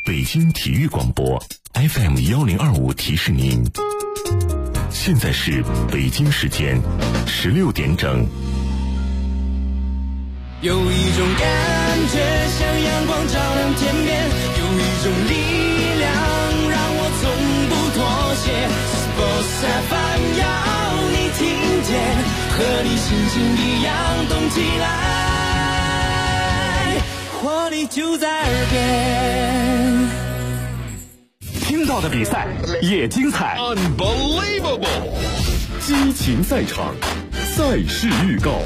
北京体育广播 FM1025提示您，现在是北京时间16点整。 有一种感觉像阳光照亮天边，有一种力量让我从不妥协。Sports FM 要你听见，和你心情一样动起来，活力就在耳边。 听到的比赛也精彩 ，Unbelievable！ 激情赛场，赛事预告。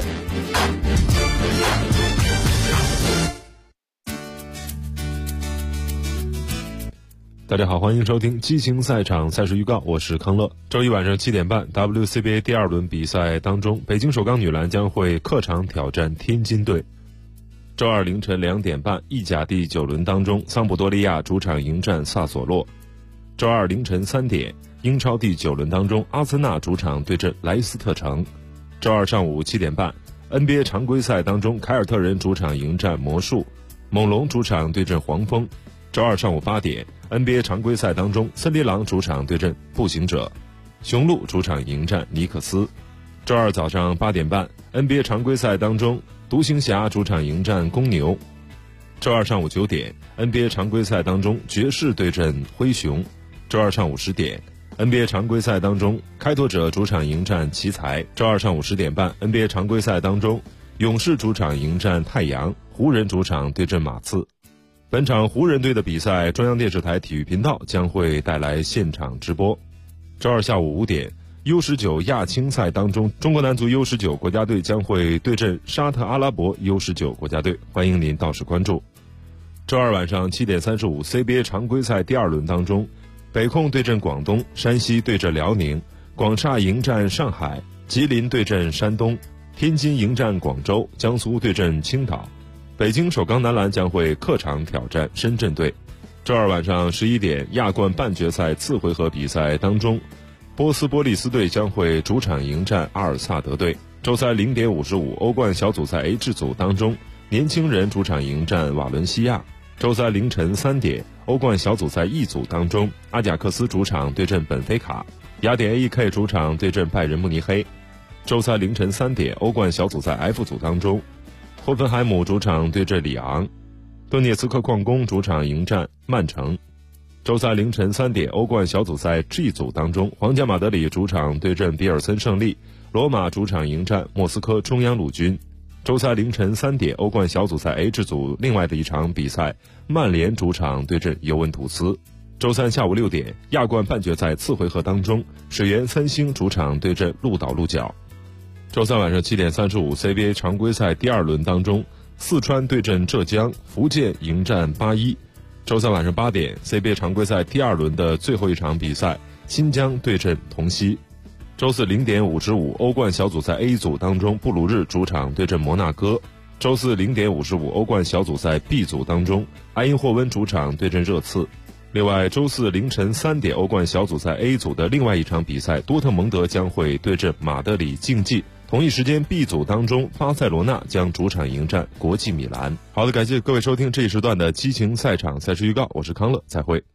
大家好，欢迎收听激情赛场赛事预告，我是康乐。周一晚上7点半 WCBA 第二轮比赛当中，北京首钢女篮将会客场挑战天津队。周二凌晨2点半，意甲第9轮当中，桑普多利亚主场迎战萨索洛。周二凌晨3点，英超第9轮当中，阿森纳主场对阵莱斯特城。周二上午7点半， NBA 常规赛当中，凯尔特人主场迎战魔术，猛龙主场对阵黄蜂。周二上午8点， NBA 常规赛当中，森林狼主场对阵步行者，雄鹿主场迎战尼克斯。周二早上8点半， NBA 常规赛当中，独行侠主场迎战公牛。周二上午9点， NBA 常规赛当中，爵士对阵灰熊。周二上午10点， NBA 常规赛当中，开拓者主场迎战奇才。周二上午10点半， NBA 常规赛当中，勇士主场迎战太阳，湖人主场对阵马刺。本场湖人队的比赛，中央电视台体育频道将会带来现场直播。周二下午5点，U19 亚青赛当中，中国男足 U19 国家队将会对阵沙特阿拉伯 U19 国家队，欢迎您到时关注。周二晚上7点35 CBA 常规赛第2轮当中，北控对阵广东，山西对阵辽宁，广厦迎战上海，吉林对阵山东，天津迎战广州，江苏对阵青岛。北京首钢男篮将会客场挑战深圳队。周二晚上11点，亚冠半决赛次回合比赛当中，波斯波利斯队将会主场迎战阿尔萨德队。周三0点55，欧冠小组赛 H 组当中，年轻人主场迎战瓦伦西亚。周三凌晨3点，欧冠小组赛 E 组当中，阿贾克斯主场对阵本菲卡，雅典 AEK 主场对阵拜仁慕尼黑。周三凌晨3点，欧冠小组赛 F 组当中，霍芬海姆主场对阵里昂，顿涅茨克矿工主场迎战曼城。周三凌晨3点，欧冠小组赛 G 组当中，皇家马德里主场对阵比尔森胜利，罗马主场迎战莫斯科中央陆军。周三凌晨3点，欧冠小组赛 H 组另外的一场比赛，曼联主场对阵尤文图斯。周三下午6点，亚冠半决赛次回合当中，水源三星主场对阵鹿岛鹿角。周三晚上7点35 CBA 常规赛第2轮当中，四川对阵浙江，福建迎战81。周三晚上8点 CBA 常规赛第2轮的最后一场比赛，新疆对阵同曦。周四0点55，欧冠小组赛 A 组当中，布鲁日主场对阵摩纳哥。周四0点55，欧冠小组赛 B 组当中，埃因霍温主场对阵热刺。另外，周四凌晨3点，欧冠小组赛 A 组的另外一场比赛，多特蒙德将会对阵马德里竞技。同一时间 B 组当中，巴塞罗那将主场迎战国际米兰。好的，感谢各位收听这一时段的激情赛场赛事预告，我是康乐，再会。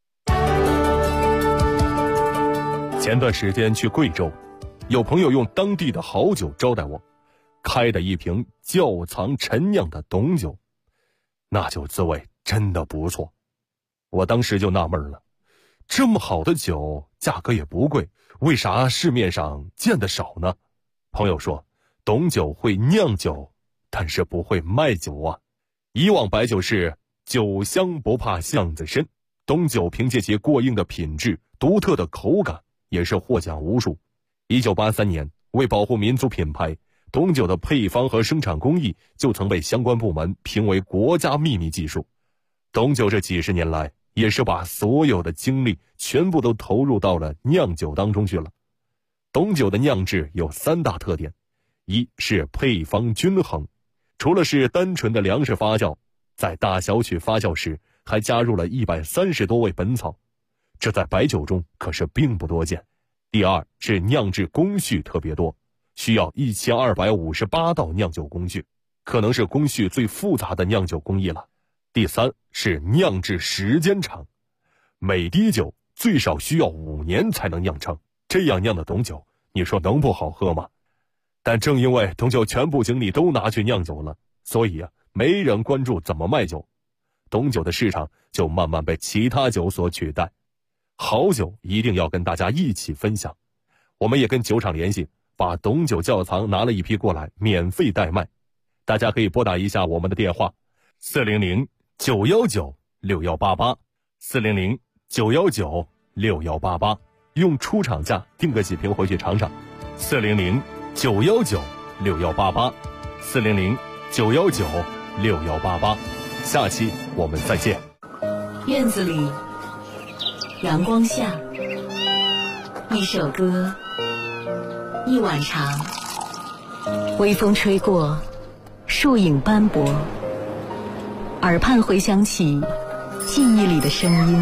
前段时间去贵州，有朋友用当地的好酒招待我，开的一瓶窖藏陈酿的董酒，那酒滋味真的不错。我当时就纳闷了，这么好的酒，价格也不贵，为啥市面上见得少呢？朋友说，董酒会酿酒，但是不会卖酒啊。以往白酒是酒香不怕巷子深，董酒凭借其过硬的品质、独特的口感，也是获奖无数。1983年，为保护民族品牌，董酒的配方和生产工艺就曾被相关部门评为国家秘密技术。董酒这几十年来，也是把所有的精力全部都投入到了酿酒当中去了。董酒的酿制有3大特点，一是配方均衡，除了是单纯的粮食发酵，在大小曲发酵时还加入了130多味本草，这在白酒中可是并不多见。第二是酿制工序特别多，需要1258道酿酒工序，可能是工序最复杂的酿酒工艺了。 第3是酿制时间长，每滴酒最少需要5年才能酿成，这样酿的董酒，你说能不好喝吗？但正因为董酒全部精力都拿去酿酒了，所以没人关注怎么卖酒，董酒的市场就慢慢被其他酒所取代。好酒一定要跟大家一起分享，我们也跟酒厂联系，把董酒窖藏拿了一批过来，免费代卖。大家可以拨打一下我们的电话400-919-6188 400-919-6188，用出厂价订个几瓶回去尝尝。400-919-6188 400-919-6188，下期我们再见。 院子里，阳光下，一首歌，一碗茶，微风吹过，树影斑驳，耳畔回响起记忆里的声音。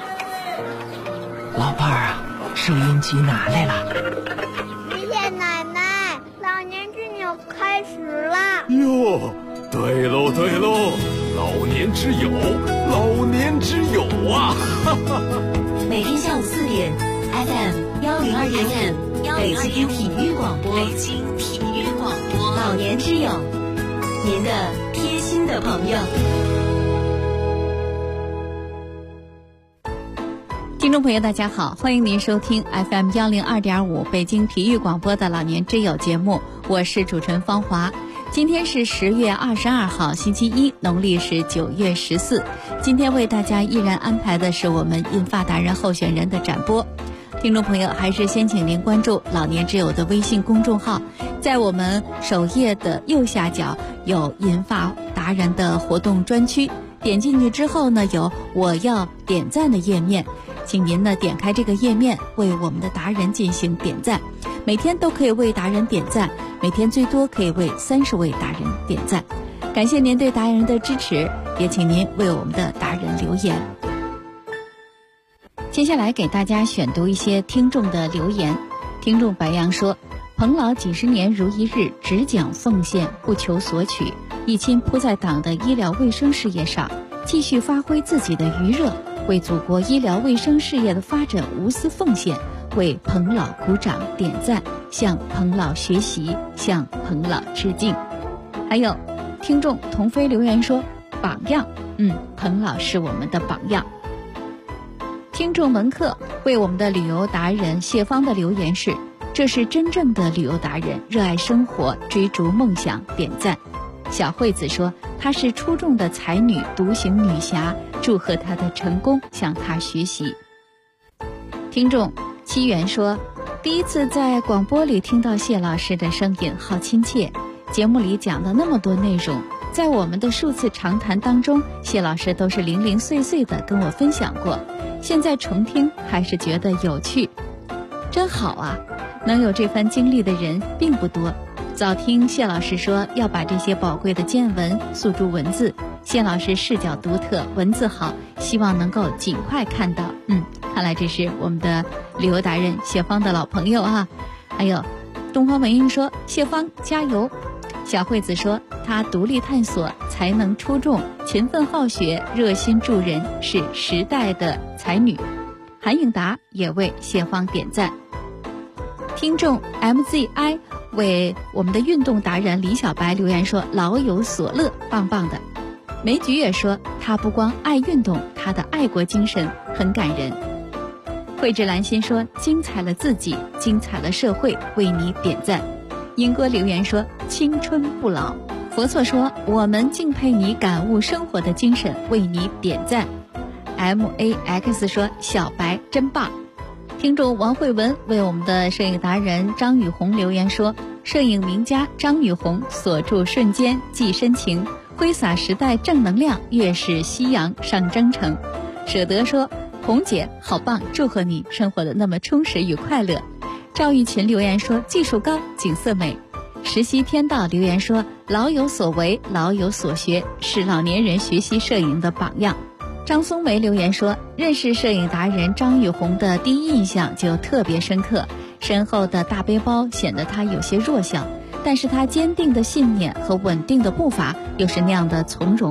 老伴儿啊，收音机拿来了。 爷爷奶奶，老年之友开始啦！ 哟，对喽对喽，老年之友，老年之友啊！ 每天下午4点 ，FM 102.5，北京体育广播，老年之友，您的贴心的朋友。 听众朋友大家好，欢迎您收听 FM 102.5北京体育广播的老年之友节目，我是主持人方华。今天是10月22号星期一，农历是9月14。今天为大家依然安排的是我们银发达人候选人的展播。听众朋友还是先请您关注老年之友的微信公众号，在我们首页的右下角有银发达人的活动专区，点进去之后呢，有我要点赞的页面，请您呢点开这个页面，为我们的达人进行点赞。每天都可以为达人点赞，每天最多可以为30位达人点赞。感谢您对达人的支持，也请您为我们的达人留言。接下来给大家选读一些听众的留言。听众白杨说，彭老几十年如一日，只讲奉献，不求索取，一心扑在党的医疗卫生事业上，继续发挥自己的余热，为祖国医疗卫生事业的发展无私奉献，为彭老鼓掌点赞，向彭老学习，向彭老致敬。还有听众童飞留言说，榜样，彭老是我们的榜样。听众文克为我们的旅游达人谢芳的留言是，这是真正的旅游达人，热爱生活，追逐梦想，点赞。小惠子说，她是出众的才女，独行女侠，祝贺她的成功，向她学习。听众七元说，第一次在广播里听到谢老师的声音，好亲切，节目里讲了那么多内容，在我们的数次长谈当中，谢老师都是零零碎碎的跟我分享过，现在重听还是觉得有趣，真好啊，能有这番经历的人并不多。早听谢老师说要把这些宝贵的见闻诉诸文字，谢老师视角独特，文字好，希望能够尽快看到。看来这是我们的旅游达人谢芳的老朋友啊。还有东方文英说，谢芳加油。小惠子说，她独立探索，才能出众，勤奋好学，热心助人，是时代的才女。韩颖达也为谢芳点赞。听众 MZI 为我们的运动达人李小白留言说，老有所乐，棒棒的。梅菊也说，他不光爱运动，他的爱国精神很感人。慧智兰心说，精彩了自己，精彩了社会，为你点赞。英哥留言说，青春不老。佛错说，我们敬佩你感悟生活的精神，为你点赞。MAX 说，小白真棒。听众王慧文为我们的摄影达人张雨红留言说，摄影名家张雨红锁住瞬间寄深情，挥洒时代正能量，越是夕阳上征程。舍得说，红姐好棒，祝贺你生活的那么充实与快乐。赵玉琴留言说，技术高，景色美。实习天道留言说，老有所为，老有所学，是老年人学习摄影的榜样。张松梅留言说，认识摄影达人张雨红的第一印象就特别深刻，身后的大背包显得他有些弱小，但是他坚定的信念和稳定的步伐又是那样的从容。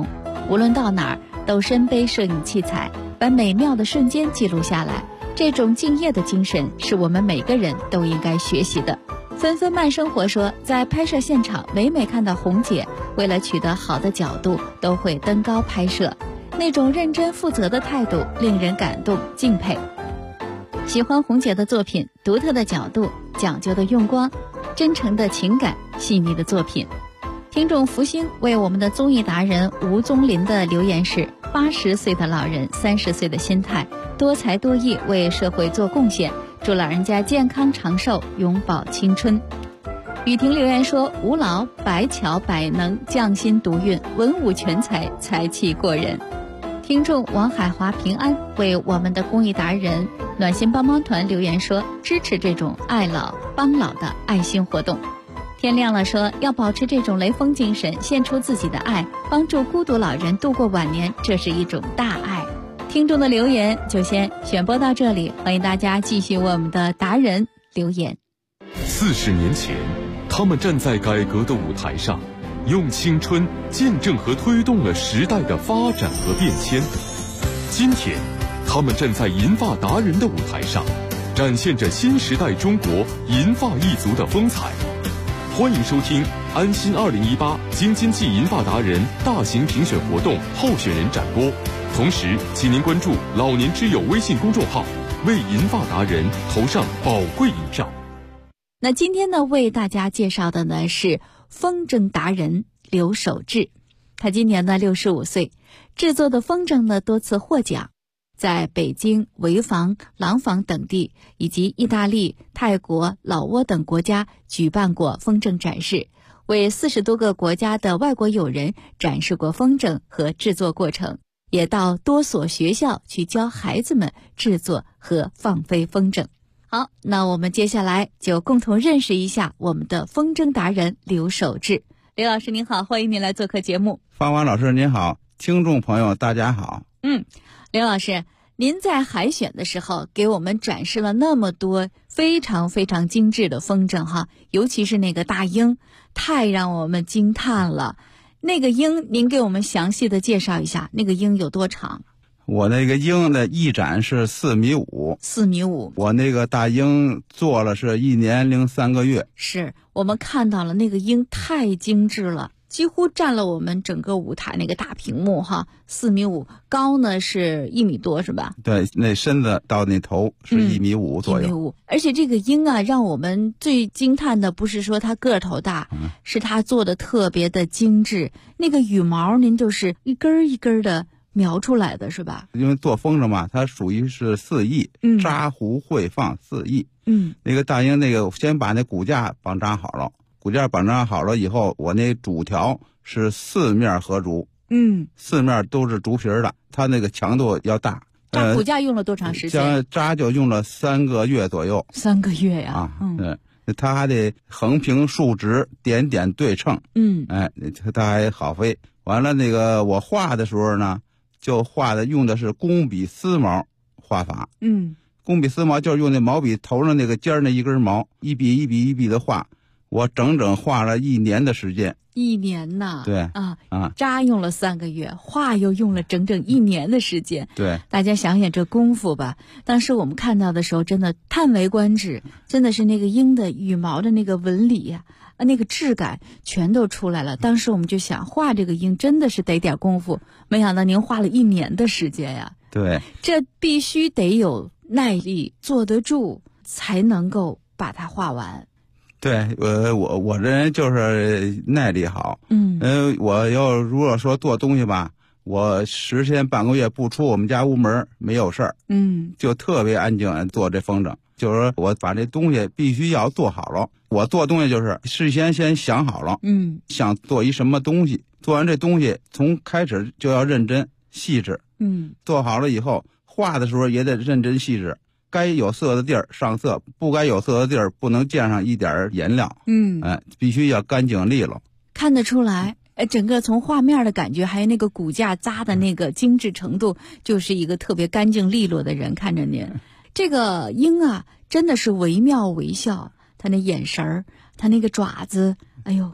无论到哪儿都身背摄影器材，把美妙的瞬间记录下来。这种敬业的精神是我们每个人都应该学习的。纷纷慢生活说，在拍摄现场每每看到红姐为了取得好的角度都会登高拍摄，那种认真负责的态度令人感动敬佩。喜欢红姐的作品，独特的角度，讲究的用光，真诚的情感，细腻的作品。听众福星为我们的综艺达人吴宗林的留言是：80岁的老人，30岁的心态，多才多艺，为社会做贡献，祝老人家健康长寿，永葆青春。雨婷留言说：吴老百巧百能，匠心独运，文武全才，才气过人。听众王海华平安为我们的公益达人暖心帮帮团留言说：支持这种爱老帮老的爱心活动。天亮了说，要保持这种雷锋精神，献出自己的爱，帮助孤独老人度过晚年，这是一种大爱。听众的留言就先选播到这里，欢迎大家继续为我们的达人留言。 40年前，他们站在改革的舞台上，用青春见证和推动了时代的发展和变迁。今天，他们站在银发达人的舞台上，展现着新时代中国银发一族的风采。欢迎收听安心2018京津冀银发达人大型评选活动候选人展播，同时请您关注老年之友微信公众号，为银发达人投上宝贵一票。 那今天呢，为大家介绍的呢是风筝达人刘守志，他今年呢65岁，制作的风筝呢多次获奖，在北京、潍坊、廊坊等地以及意大利、泰国、老挝等国家举办过风筝展示，为40多个国家的外国友人展示过风筝和制作过程，也到多所学校去教孩子们制作和放飞风筝。好，那我们接下来就共同认识一下我们的风筝达人刘守志。刘老师您好，欢迎您来做客节目。 芳华老师您好，听众朋友大家好。 刘老师，您在海选的时候给我们展示了那么多非常非常精致的风筝哈，尤其是那个大鹰，太让我们惊叹了。那个鹰您给我们详细的介绍一下，那个鹰有多长？ 我那个鹰的翼展是4.5米。 4.5米。 我那个大鹰做了是1年零3个月。 是，我们看到了那个鹰太精致了，几乎占了我们整个舞台那个大屏幕哈。4.5米，高呢是1米多是吧？ 对，那身子到那头是1.5米左右。 1.5米。而且这个鹰啊，让我们最惊叹的不是说它个头大，是它做的特别的精致。那个羽毛您就是一根一根的描出来的是吧？ 因为做风筝嘛，它属于是4翼，扎弧会放4翼。那个大鹰那个先把那骨架绑扎好了，骨架绑扎好了以后，我那主条是4面合竹，4面都是竹皮的，它那个强度要大。 扎骨架用了多长时间？ 扎就用了3个月左右。 3个月呀？ 它还得横平竖直，点点对称。它还好飞。完了，那个我画的时候呢，就画的用的是工笔丝毛画法。工笔丝毛就是用那毛笔头上那个尖那一根毛，一笔一笔一笔的画。我整整画了1年的时间。1年呐？ 对扎用了3个月，画又用了整整1年的时间。 对， 大家想想这功夫吧。当时我们看到的时候，真的叹为观止，真的是那个鹰的羽毛的那个纹理呀，那个质感全都出来了。当时我们就想，画这个鹰真的是得点功夫，没想到您花了1年的时间呀。 对， 这必须得有耐力，坐得住，才能够把它画完。 对，我这人就是耐力好。我要如果说做东西吧，我10天半个月不出我们家屋门没有事儿。就特别安静做这风筝，就是说我把这东西必须要做好了。我做东西就是事先先想好了，想做一什么东西，做完这东西从开始就要认真细致。做好了以后，画的时候也得认真细致。该有色的地儿上色，不该有色的地儿不能溅上一点颜料。必须要干净利落。看得出来，整个从画面的感觉，还有那个骨架扎的那个精致程度，就是一个特别干净利落的人。看着您，这个鹰啊，真的是惟妙惟肖。他那眼神儿，他那个爪子，哎呦，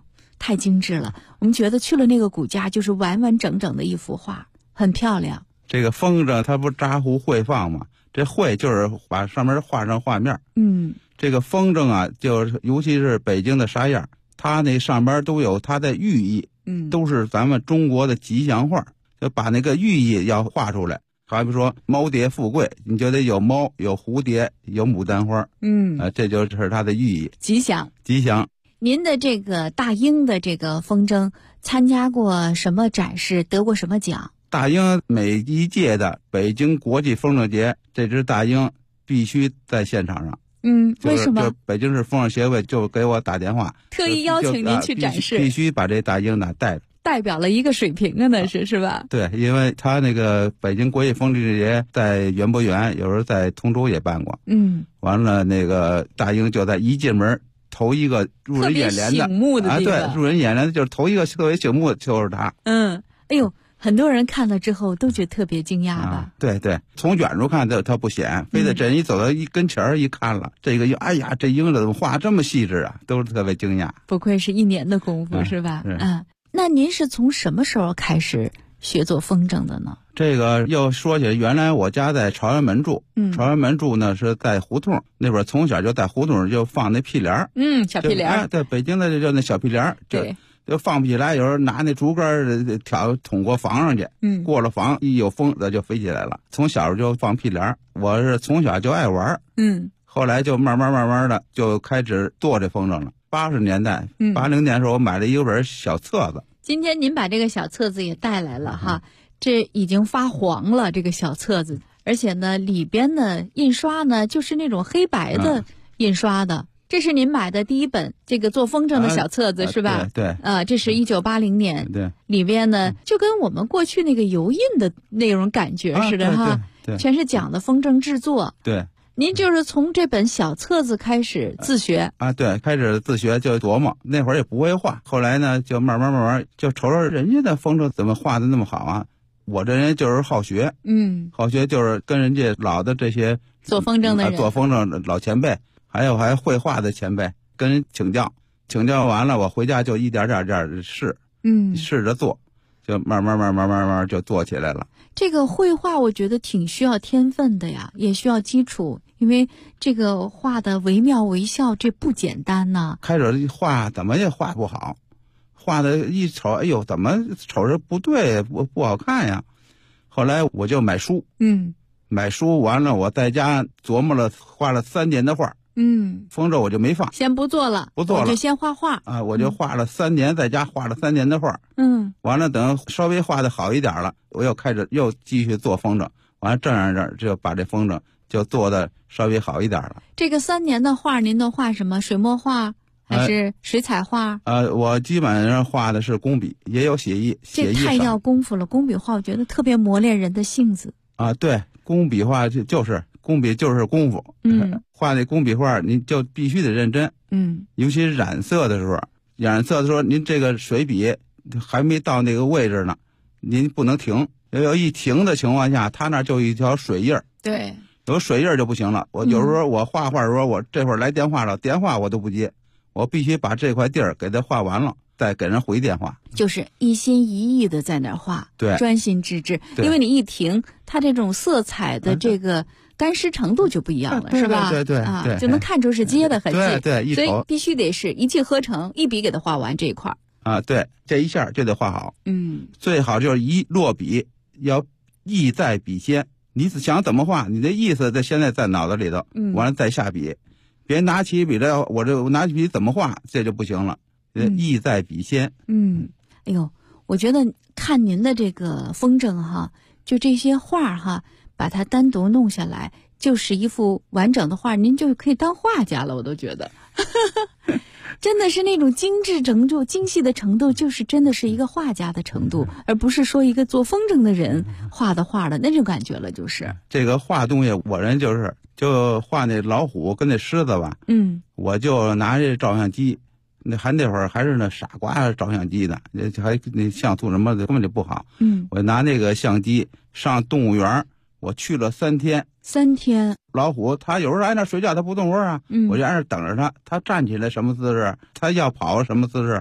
太精致了。我们觉得去了那个古家，就是完完整整的一幅画，很漂亮。 这个风筝它不扎糊绘放吗？这绘就是把上面画上画面。这个风筝啊，就是尤其是北京的沙燕，它那上边都有它的寓意。都是咱们中国的吉祥画，就把那个寓意要画出来。好比说猫蝶富贵，你就得有猫，有蝴蝶，有牡丹花。这就是它的寓意， 吉祥。您的这个大鹰的这个风筝参加过什么展示，得过什么奖？ 大鹰每一届的北京国际风筝节，这只大鹰必须在现场上。 为什么？ 就北京市风筝协会就给我打电话， 特意邀请您去展示， 必须把这大鹰带着， 代表了一个水平啊，那是吧？ 对，因为他那个北京国际风筝节在园博园，有时候在通州也办过。完了那个大鹰就在一进门头一个入人眼帘的对，入人眼帘的就是头一个特别醒目的就是他。 哎呦。很多人看了之后都觉得特别惊讶吧？ 对，从远处看它不显，非得真一走到一跟前儿一看了，这个哎呀，这鹰怎么画这么细致啊？都是特别惊讶。 不愧是1年的功夫，是吧？那您是从什么时候开始学做风筝的呢？ 这个又说起来，原来我家在朝阳门住，朝阳门住呢是在胡同，那会儿从小就在胡同就放那屁帘儿， 小屁帘儿， 对，北京的就那小屁帘儿， 对。 就放不起来，有时候拿那竹竿捅过房上去，过了房一有风它就飞起来了。从小就放屁帘，我是从小就爱玩，后来就慢慢的就开始做这风筝了。80年代，80年的时候我买了一本小册子。 今天您把这个小册子也带来了哈，这已经发黄了这个小册子，而且呢里边的印刷呢就是那种黑白的印刷的。这是您买的第一本这个做风筝的小册子，是吧？ 对。 这是1980年。 对。 里边呢，就跟我们过去那个油印的那种感觉似的哈， 对， 全是讲的风筝制作。 对。 您就是从这本小册子开始自学对，开始自学就琢磨，那会儿也不会画，后来呢就慢慢就瞅瞅人家的风筝怎么画的那么好啊，我这人就是好学，好学就是跟人家老的这些做风筝的人， 做风筝的老前辈。还绘画的前辈跟人请教完了，我回家就一点试，试着做，就慢慢就做起来了。 这个绘画我觉得挺需要天分的呀，也需要基础，因为这个画的惟妙惟肖，这不简单呐。 开始画怎么也画不好，画的一瞅，哎呦，怎么瞅着不对，不好看呀。后来我就买书，买书完了，我在家琢磨了，画了3年的画。风筝我就没放， 先不做了，我就先画画啊！我就画了3年，在家画了3年的画。完了等稍微画的好一点了，我又开始又继续做风筝。完了这样就把这风筝就做的稍微好一点了。 这个3年的画，您都画什么？水墨画还是水彩画？ 我基本上画的是工笔，也有写意。 这太要功夫了，工笔画我觉得特别磨练人的性子啊。对，工笔画就是工笔就是功夫。画那工笔画你就必须得认真。尤其是染色的时候，您这个水笔还没到那个位置呢，您不能停。要一停的情况下，它那就一条水印儿。 对， 有水印儿就不行了。我有时候我画画的时候，我这会儿来电话了，电话我都不接，我必须把这块地儿给它画完了，再给人回电话。 就是一心一意的在那儿画， 对， 专心致志。因为你一停，它这种色彩的这个干湿程度就不一样了，是吧？ 对， 就能看出是接的痕迹。 对， 所以必须得是一气呵成，一笔给它画完这一块啊。对，这一下就得画好。最好就是一落笔要意在笔先，你想怎么画，你的意思现在在脑子里头，完了再下笔，别拿起笔来，我拿起笔怎么画，这就不行了。意在笔先。 哎呦，我觉得看您的这个风筝哈，就这些画哈，把它单独弄下来，就是一幅完整的画，您就可以当画家了，我都觉得。真的是那种精致程度、精细的程度，就是真的是一个画家的程度，而不是说一个做风筝的人画的画的那种感觉了。就是这个画东西，我人就画那老虎跟那狮子吧。我就拿这照相机，那会儿还是那傻瓜照相机呢，还那像素什么的根本就不好。我拿那个相机上动物园，我去了3天。 3天， 老虎它有时候在那睡觉，它不动窝啊。我就在那等着它，它站起来什么姿势，它要跑什么姿势，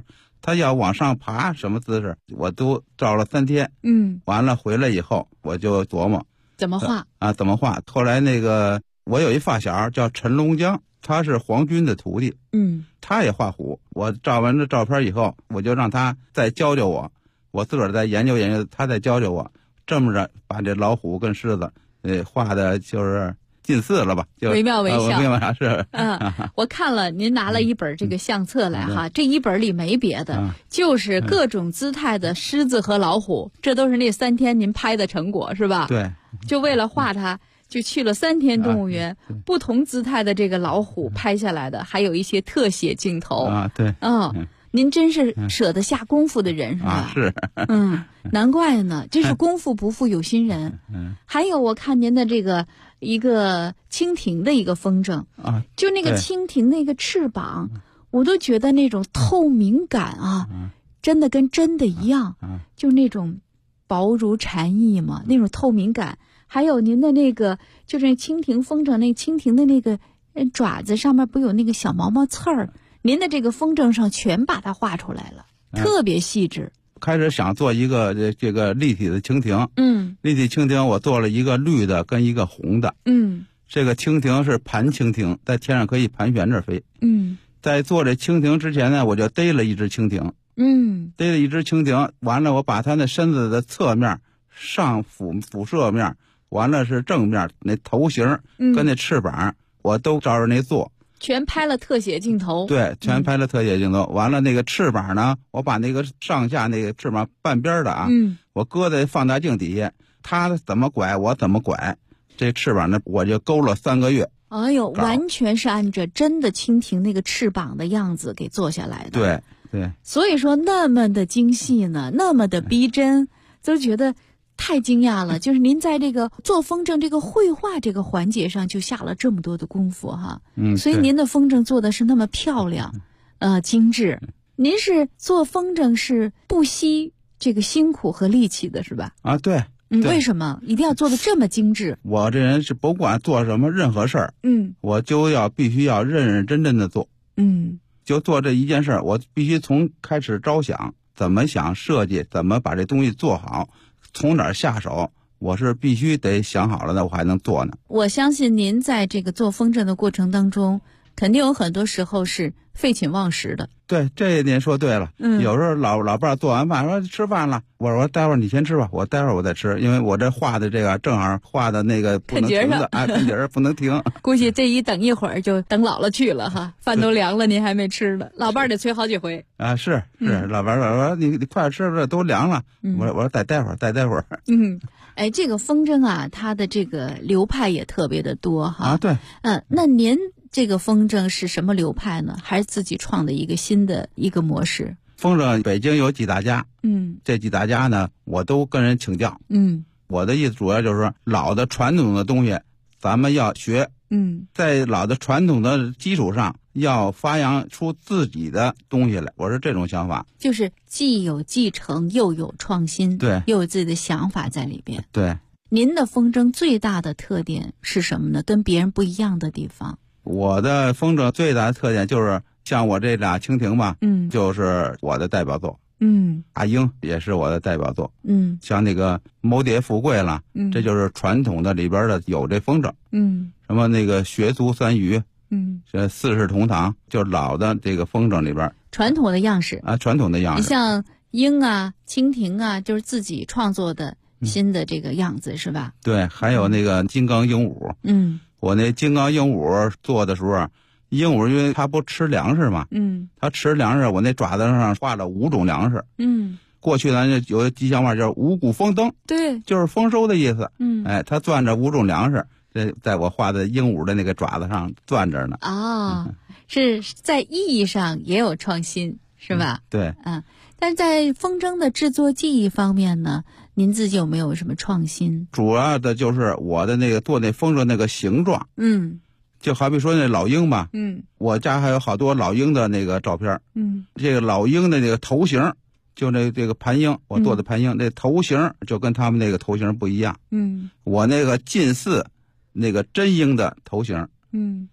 他要往上爬什么姿势，我都照了3天。完了回来以后，我就琢磨怎么画怎么画。后来那个我有一发小叫陈龙江，他是黄军的徒弟，他也画虎。我照完这照片以后，我就让他再教教我，我自个儿再研究研究，他再教教我，这么着把这老虎跟狮子画的就是近似了吧，就惟妙惟肖。 是。 我看了您拿了一本这个相册来哈，这一本里没别的，就是各种姿态的狮子和老虎，这都是那3天您拍的成果是吧？ 对。 就为了画它，就去了3天动物园，不同姿态的这个老虎拍下来的，还有一些特写镜头对。 您真是舍得下功夫的人是吧？ 是。 难怪呢，真是功夫不负有心人。还有我看您的这个一个蜻蜓的一个风筝就那个蜻蜓那个翅膀，我都觉得那种透明感真的跟真的一样，就那种薄如蝉翼嘛，那种透明感。还有您的那个就是蜻蜓风筝，那蜻蜓的那个爪子上面不有那个小毛毛刺儿，您的这个风筝上全把它画出来了，特别细致。 开始想做一个这个立体的蜻蜓，立体蜻蜓我做了一个绿的跟一个红的，这个蜻蜓是盘蜻蜓，在天上可以盘旋着飞，在做这蜻蜓之前呢，我就逮了一只蜻蜓，逮了一只蜻蜓，完了我把它那身子的侧面上辐射面，完了是正面那头型跟那翅膀，我都照着那做。 全拍了特写镜头， 对，全拍了特写镜头。完了，那个翅膀呢，我把那个上下那个翅膀半边的我搁在放大镜底下，它怎么拐我怎么拐，这翅膀呢我就勾了3个月。 哎呦，完全是按照真的蜻蜓那个翅膀的样子给做下来的。 对， 所以说那么的精细呢，那么的逼真，都觉得太惊讶了。就是您在这个做风筝这个绘画这个环节上就下了这么多的功夫哈。所以您的风筝做的是那么漂亮，精致。您是做风筝是不惜这个辛苦和力气的是吧？ 对。 为什么一定要做的这么精致？ 我这人是不管做什么任何事儿，我就必须要认认真真的做，就做这一件事儿，我必须从开始着想，怎么想设计，怎么把这东西做好，从哪儿下手，我是必须得想好了的，我还能做呢。 我相信您在这个做风筝的过程当中，肯定有很多时候是废寝忘食的。 对，这一点说对了。有时候老伴做完饭说吃饭了，我说待会儿你先吃吧，我待会儿我再吃，因为我这画的这个正好画的那个不能停的看节儿不能停。 估计这一等一会儿就等姥姥去了哈，饭都凉了，您还没吃呢，老伴儿得催好几回。 是，老伴儿说你快吃了，都凉了。我说再待会儿。 这个风筝它的这个流派也特别的多哈。 对。 那您这个风筝是什么流派呢？还是自己创的一个新的一个模式？ 风筝北京有几大家，这几大家呢，我都跟人请教。我的意思主要就是说，老的传统的东西咱们要学，在老的传统的基础上，要发扬出自己的东西来。我是这种想法， 就是既有继承，又有创新， 对， 又有自己的想法在里边。 对， 您的风筝最大的特点是什么呢？跟别人不一样的地方？ 我的风筝最大的特点就是像我这俩蜻蜓吧，就是我的代表作。阿英也是我的代表作。像那个耄耋富贵了，这就是传统的里边的有这风筝。什么那个学足三鱼，这四世同堂，就是老的这个风筝里边传统的样式传统的样式。 你像鹰蜻蜓就是自己创作的新的这个样子是吧？ 对，还有那个金刚鹦鹉。我那金刚鹦鹉做的时候，鹦鹉因为它不吃粮食嘛，它吃粮食，我那爪子上画了5种粮食。过去咱就有吉祥话叫五谷丰登， 对， 就是丰收的意思。它攥着5种粮食，这在我画的鹦鹉的那个爪子上攥着呢。 是在意义上也有创新是吧？ 对。 但在风筝的制作技艺方面呢，您自己有没有什么创新？ 主要的就是我的那个做那风筝那个形状。就好比说那老鹰吧，我家还有好多老鹰的那个照片。这个老鹰的那个头型，就这个盘鹰，我做的盘鹰，那头型就跟他们那个头型不一样。我那个近似那个真鹰的头型。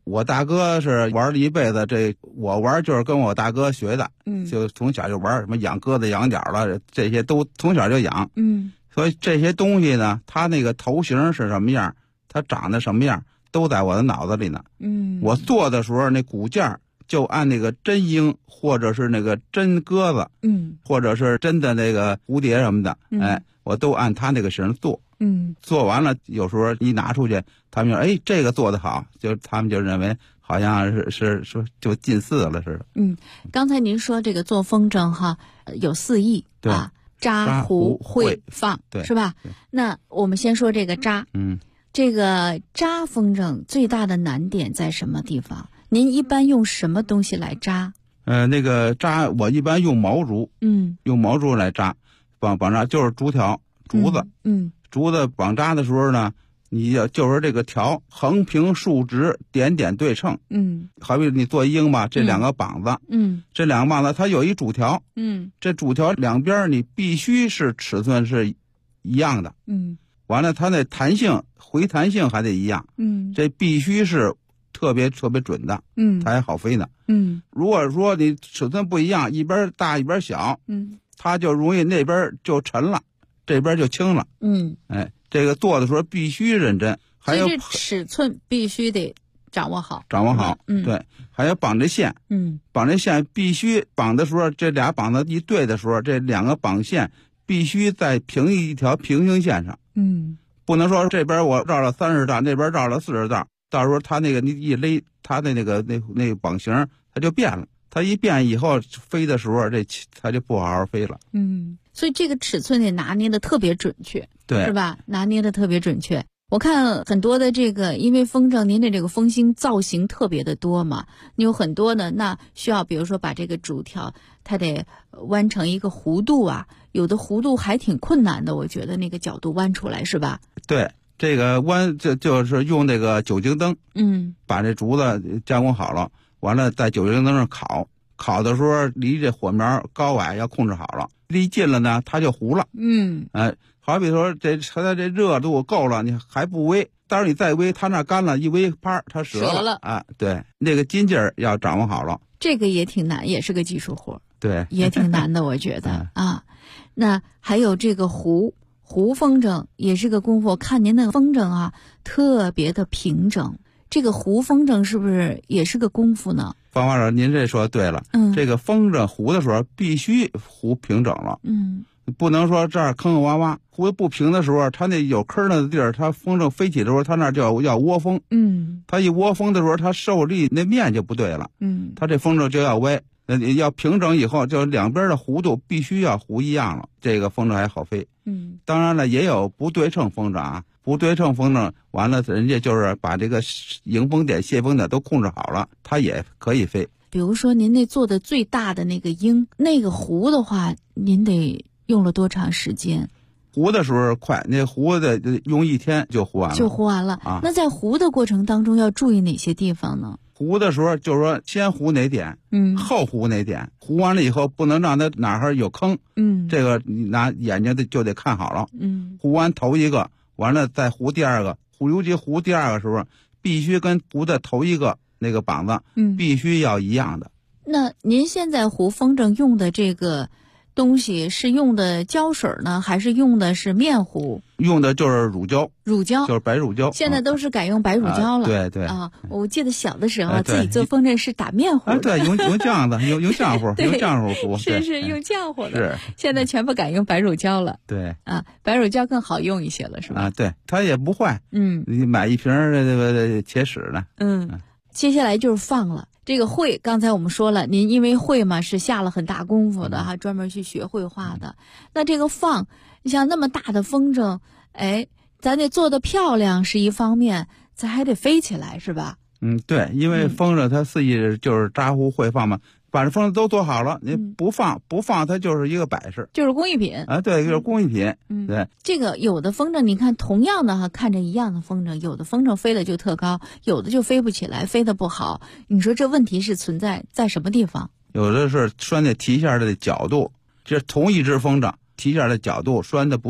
我大哥是玩了一辈子，我玩就是跟我大哥学的，就从小就玩什么养鸽子、养鸟了，这些都从小就养，所以这些东西呢，它那个头型是什么样，它长得什么样，都在我的脑子里呢。我做的时候那骨架就按那个真鹰或者是那个真鸽子，或者是真的那个蝴蝶什么的，我都按他那个型做。做完了，有时候一拿出去，他们说这个做得好，就他们就认为好像是说就近似了似的。 刚才您说这个做风筝哈，有4艺啊，扎、糊、会、放，是吧？那我们先说这个扎。这个扎风筝最大的难点在什么地方？您一般用什么东西来扎？ 那个扎我一般用毛竹，用毛竹来扎，绑扎就是竹条、竹子，竹子绑扎的时候呢，你就是这个条横平竖直，点点对称，好比你做鹰吧，这2个膀子，这2个膀子它有一主条，这主条两边你必须是尺寸是一样的，完了它那弹性回弹性还得一样，这必须是特别准的，它还好飞呢。如果说你尺寸不一样，一边大一边小，它就容易那边就沉了，这边就轻了。这个做的时候必须认真，还有尺寸必须得掌握好。 对，还有绑这线，绑这线必须绑的时候，这俩绑子一对的时候，这2个绑线必须在一条平行线上。不能说这边我绕了30道，那边绕了40道，到时候它那个你一勒，它的那个绑型它就变了。它一变以后飞的时候，它就不好好飞了。 所以这个尺寸得拿捏的特别准确， 对， 是吧？拿捏的特别准确。我看很多的这个，因为风筝您的这个风芯造型特别的多嘛，你有很多的，那需要比如说把这个竹条它得弯成一个弧度啊，有的弧度还挺困难的，我觉得那个角度弯出来是吧？ 对，这个弯就是用那个酒精灯，把这竹子加工好了，完了在酒精灯上烤的时候离这火苗高矮要控制好了，离近了呢它就糊了。好比说它这热度够了，你还不煨，当然你再煨，它那干了，一煨啪它折了啊！对，那个筋劲儿要掌握好了， 这个也挺难，也是个技术活。 对， 也挺难的，我觉得啊。那还有这个糊风筝也是个功夫，我看您的风筝啊特别的平整，这个糊风筝是不是也是个功夫呢？ 方法老师，您这说对了，这个风筝糊的时候必须糊平整了，不能说这儿坑坑洼洼，糊的不平的时候，它那有坑的地儿，它风筝飞起的时候，它那叫窝风，它一窝风的时候，它受力那面就不对了，它这风筝就要歪，要平整以后，就两边的弧度必须要糊一样了，这个风筝还好飞。当然了，也有不对称风筝啊，不对称风筝完了，人家就是把这个迎风点、泄风点都控制好了，它也可以飞。 比如说您那做的最大的那个鹰，那个糊的话，您得用了多长时间？ 糊的时候快，那糊的用1天就糊完了。啊！ 那在糊的过程当中要注意哪些地方呢？ 糊的时候就是说先糊哪点，后糊哪点，糊完了以后不能让它哪儿有坑，这个你拿眼睛就得看好了，糊完头一个，完了再糊第二个，尤其糊第二个时候，必须跟糊的头一个那个膀子，必须要一样的。 那您现在糊风筝用的这个东西是用的胶水呢，还是用的是面糊？用的就是乳胶，就是白乳胶。 现在都是改用白乳胶了。 对对啊，我记得小的时候自己做风筝是打面糊的。 对，用浆子，用浆糊，用浆糊糊。 是用浆糊的。 是。 现在全部改用白乳胶了。 对。 啊，白乳胶更好用一些了，是吧？ 啊，对，它也不坏。你买一瓶这个且使呢。 接下来就是放了。这个绘，刚才我们说了，您因为绘嘛是下了很大功夫的哈，专门去学绘画的。那这个放，你像那么大的风筝，咱得做的漂亮是一方面，咱还得飞起来是吧？ 对，因为风筝它4艺就是扎糊会放嘛，把这风筝都做好了，你不放它就是一个摆设， 就是工艺品啊，对，就是工艺品。对， 这个有的风筝你看同样的哈，看着一样的风筝，有的风筝飞了就特高，有的就飞不起来，飞得不好。你说这问题是存在在什么地方？ 有的是拴那提线的角度，这同一只风筝提线的角度拴的不对，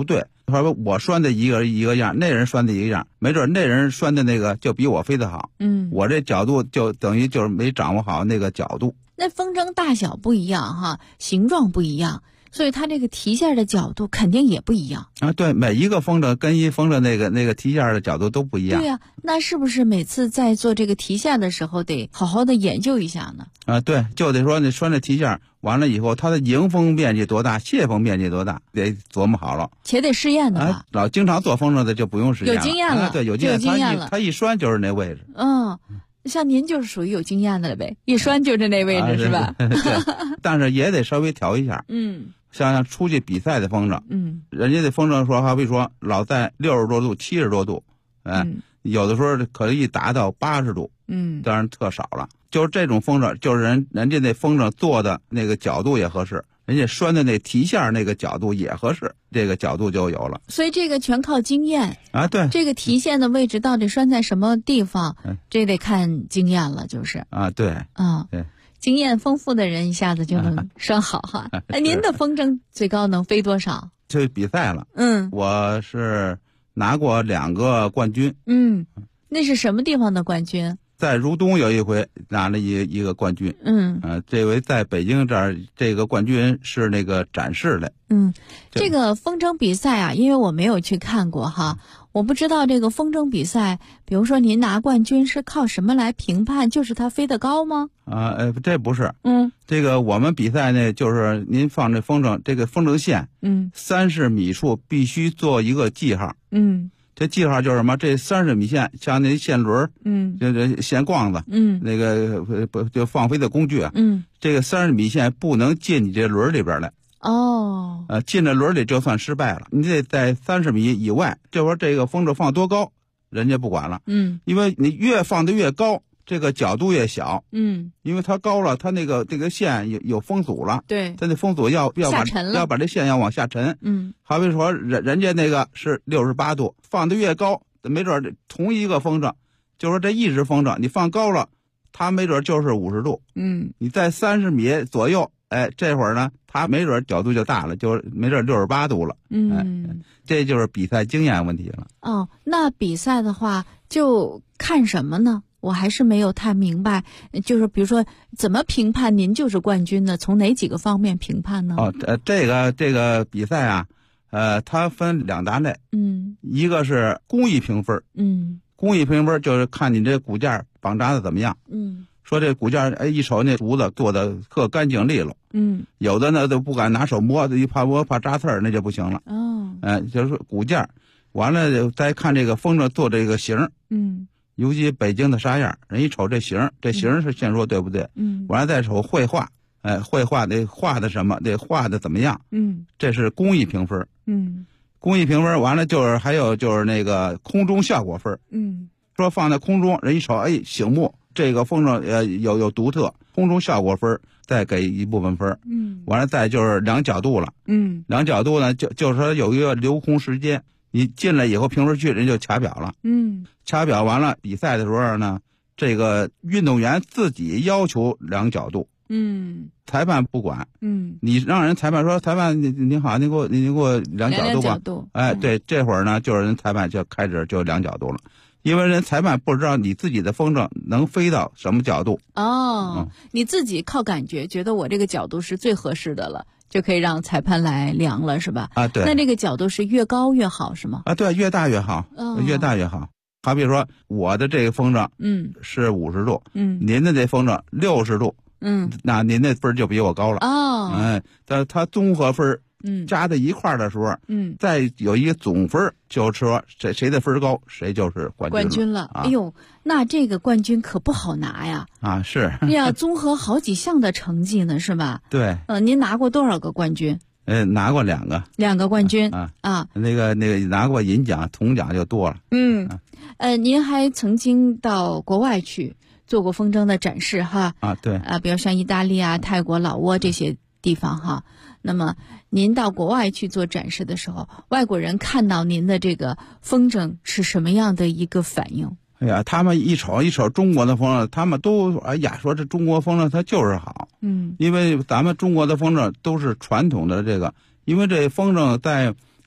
说我拴的一个样，那人拴的一个样，没准那人拴的那个就比我飞得好。我这角度就等于就是没掌握好那个角度。 那风筝大小不一样哈，形状不一样，所以它这个提线的角度肯定也不一样啊。对，每一个风筝跟一风筝那个提线的角度都不一样。 对呀，那是不是每次在做这个提线的时候得好好的研究一下呢？ 啊，对，就得说你拴这提线完了以后，它的迎风面积多大，泄风面积多大，得琢磨好了。 且得试验的吧？ 老经常做风筝的就不用试验了， 有经验了。 对，有经验了。他一拴就是那位置。 像您就是属于有经验的了呗，一拴就是那位置，是吧？ 对，但是也得稍微调一下。像出去比赛的风筝，人家的风筝说，好比说老在60多度、70多度，有的时候可以达到80度，当然特少了。就是这种风筝，就是人家那风筝做的那个角度也合适，人家拴的那提线那个角度也合适，这个角度就有了。 所以这个全靠经验啊，对， 这个提线的位置到底拴在什么地方，这得看经验了，就是啊，对， 对。经验丰富的人一下子就能拴好哈。您的风筝最高能飞多少？ 就比赛了。我是拿过2个冠军。 那是什么地方的冠军？ 在如东有一回拿了一个冠军。这回在北京这儿，这个冠军是那个展示的。 这个风筝比赛啊，因为我没有去看过哈，我不知道这个风筝比赛，比如说您拿冠军是靠什么来评判？就是它飞得高吗？ 这不是。这个我们比赛呢，就是您放这风筝，这个风筝线，30米处必须做一个记号。这记号就是什么？这30米线，像那线轮，这线꽝子，那个不就放飞的工具啊，这个30米线不能进你这轮里边来。进这轮里就算失败了。你得在30米以外，这会儿这个风筝放多高，人家不管了。因为你越放得越高，这个角度越小。因为它高了，它那个线有风阻了。 对， 它那风阻要把这线要往下沉。好比说人家那个是68度，放得越高，没准同一个风筝，就说这一只风筝你放高了，它没准就是50度。你在30米左右，这会儿呢，它没准角度就大了，就没准68度了。这就是比赛经验问题了。 那比赛的话就看什么呢？我还是没有太明白，就是比如说怎么评判您就是冠军呢？从哪几个方面评判呢？ 这个比赛啊，它分2大类。一个是工艺评分。工艺评分就是看你这骨架绑扎的怎么样。说这骨架，一瞅那竹子做的特干净利落。有的呢都不敢拿手摸，一怕扎刺儿，那就不行了。就是骨架，完了再看这个风筝做这个形。尤其北京的沙样，人一瞅这形，这形是先说对不对？完了再瞅绘画，绘画得画的什么，得画的怎么样？这是工艺评分。工艺评分完了就是还有就是那个空中效果分。说放在空中，人一瞅，醒目，这个风筝有独特，空中效果分再给一部分分。完了再就是量角度了。量角度呢就是说有一个留空时间。你进来以后评分区人就卡表了。卡表完了，比赛的时候呢，这个运动员自己要求量角度。裁判不管。你让人裁判说，裁判您好，您给我量角度吧。对，这会儿呢，就是人裁判就开始就量角度了，因为人裁判不知道你自己的风筝能飞到什么角度。 你自己靠感觉觉得我这个角度是最合适的了，就可以让裁判来量了，是吧？ 对。 那这个角度是越高越好，是吗？ 对，越大越好。越大越好。好比说我的这个风筝，是50度，您的这风筝60度，那您那分就比我高了。它综合分，加在一块儿的时候，再有一个总分，就是说谁的分高，谁就是冠军了。 哎呦，那这个冠军可不好拿呀！ 是要综合好几项的成绩呢，是吧？ 对。 您拿过多少个冠军？ 拿过2个冠军。 那个拿过银奖、铜奖就多了。 您还曾经到国外去做过风筝的展示哈？ 对。 比如像意大利啊、泰国、老挝这些地方哈。那么您到国外去做展示的时候，外国人看到您的这个风筝是什么样的一个反应？ 他们一瞅中国的风筝，他们都说这中国风筝它就是好。因为咱们中国的风筝都是传统的这个，因为这风筝在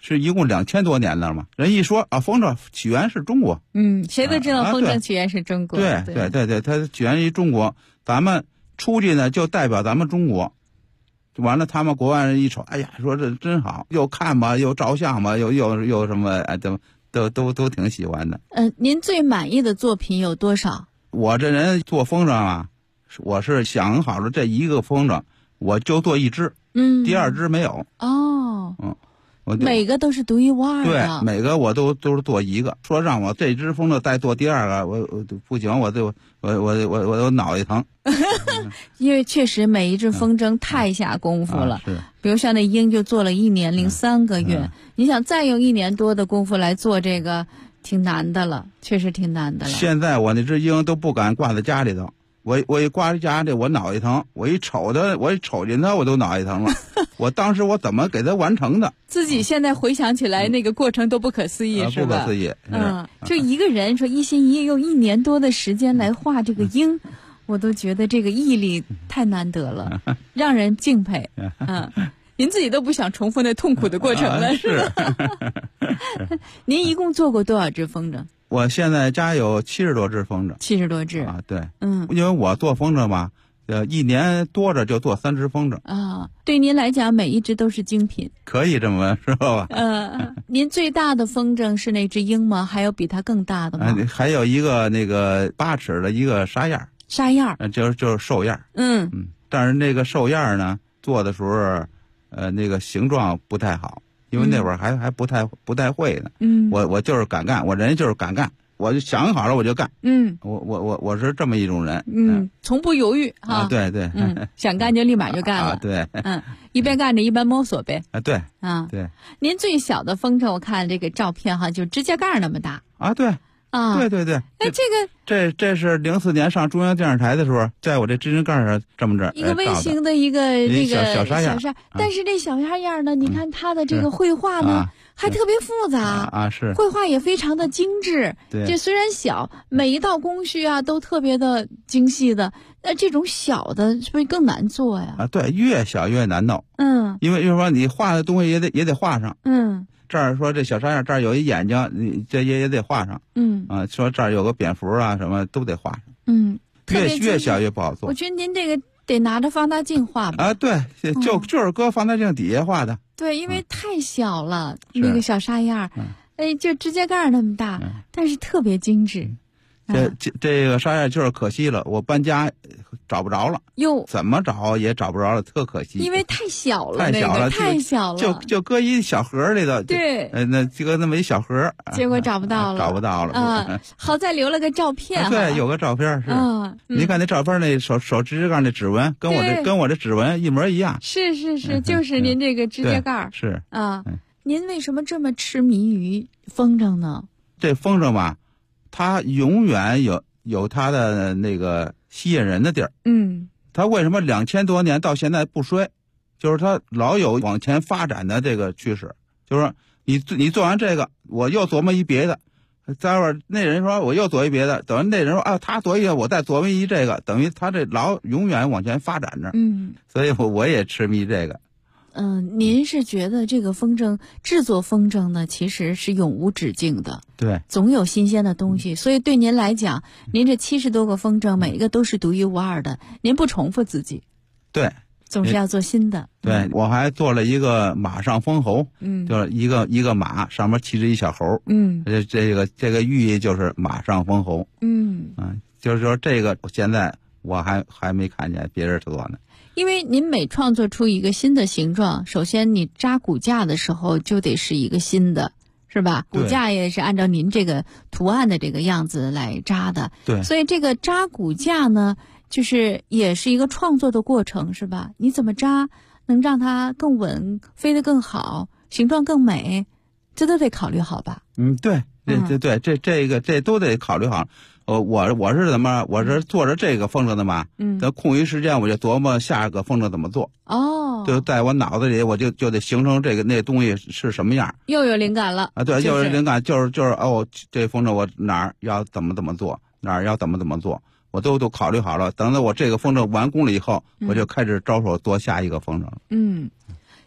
是一共2000多年了嘛。人一说啊，风筝起源是中国。 谁都知道风筝起源是中国。 对，它起源于中国。咱们出去呢，就代表咱们中国。完了，他们国外人一瞅，哎呀，说这真好，又看吧，又照相吧，又什么，哎，都挺喜欢的。 您最满意的作品有多少？ 我这人做风筝啊，我是想好了这一个风筝，我就做一只，第二只没有。 每个都是独一无二的。 对，每个我都是做一个。说让我这只风筝再做第二个，我不行，我都脑袋疼。 因为确实每一只风筝太下功夫了。是。比如像那鹰就做了1年零3个月，你想再用1年多的功夫来做这个，挺难的了，确实挺难的了。 现在我那只鹰都不敢挂在家里头。我一挂在家里，我脑袋疼。我一瞅见它，我都脑袋疼了。我当时我怎么给它完成的？ 自己现在回想起来，那个过程都不可思议，是吧？ 不可思议。 就一个人说一心一意用1年多的时间来画这个鹰，我都觉得这个毅力太难得了，让人敬佩。您自己都不想重复那痛苦的过程了，是吧？您一共做过多少只风筝？ 我现在家有70多只风筝。 70多只啊，对，因为我做风筝嘛，1年多着就做3只风筝啊。对您来讲，每一只都是精品， 可以这么说吧？ 您最大的风筝是那只鹰吗？还有比它更大的吗？ 还有一个那个8尺的一个沙燕。 沙燕， 就是寿燕。但是那个寿燕呢，做的时候，那个形状不太好。因为那会儿还不太会呢。我就是敢干，我人就是敢干，我就想好了我就干。我是这么一种人。 从不犹豫哈。 对。 想干就立马就干了。 对。 一边干着一边摸索呗。 对。 对。您最小的风筝，我看这个照片哈，就指甲盖那么大。 对。对。 哎， 这是04年上中央电视台的时候，在我这指甲盖上这么着一个微型的一个那个小沙燕。 但是这小沙燕呢，你看它的这个绘画呢，还特别复杂是绘画也非常的精致。 对， 这虽然小，每一道工序啊都特别的精细的。那这种小的是不是更难做呀？ 对，越小越难弄。因为就是说你画的东西也得画上。这儿说这小沙燕这儿有一眼睛，你这也得画上。说这儿有个蝙蝠啊，什么都得画上。越小越不好做。 我觉得您这个得拿着放大镜画吧。 对，就是搁放大镜底下画的。 对，因为太小了，那个小沙燕，就指甲盖那么大，但是特别精致。 这个沙燕就是可惜了，我搬家找不着了。怎么找也找不着了，特可惜。 因为太小了， 太小了，就搁一小盒里头。 对， 那就搁那么一小盒， 结果找不到了， 找不到了。 好在留了个照片。 对，有个照片是。你看那照片那手指甲盖那指纹，跟我这指纹一模一样。 是，就是您这个指甲盖。 是您为什么这么痴迷于风筝呢？ 这风筝吧，它永远有它的那个吸引人的地儿。它为什么2000多年到现在不衰？就是它老有往前发展的这个趋势。就是说你做完这个，我又琢磨一别的，待会儿那人说我又做一别的，等于那人说他做一个，我再琢磨一这个，等于他这永远往前发展着。所以我也痴迷这个。 您是觉得这个风筝制作风筝呢，其实是永无止境的， 对， 总有新鲜的东西。所以对您来讲，您这70多个风筝，每一个都是独一无二的，您不重复自己， 对， 总是要做新的。 对，我还做了一个马上封侯，就是一个马上面骑着一小猴，这个寓意就是马上封侯，就是说这个现在我还没看见别人做呢。 因为您每创作出一个新的形状，首先你扎骨架的时候就得是一个新的，是吧？骨架也是按照您这个图案的这个样子来扎的。 对。 所以这个扎骨架呢，就是也是一个创作的过程，是吧？你怎么扎能让它更稳，飞得更好，形状更美，这都得考虑好吧？ 对，这都得考虑好。我是怎么？我是做着这个风筝的嘛。那空余时间我就琢磨下个风筝怎么做。就在我脑子里，我就得形成那东西是什么样。 又有灵感了对，又有灵感，就是这风筝我哪儿要怎么做，哪儿要怎么做，我都考虑好了。等到我这个风筝完工了以后，我就开始着手做下一个风筝了。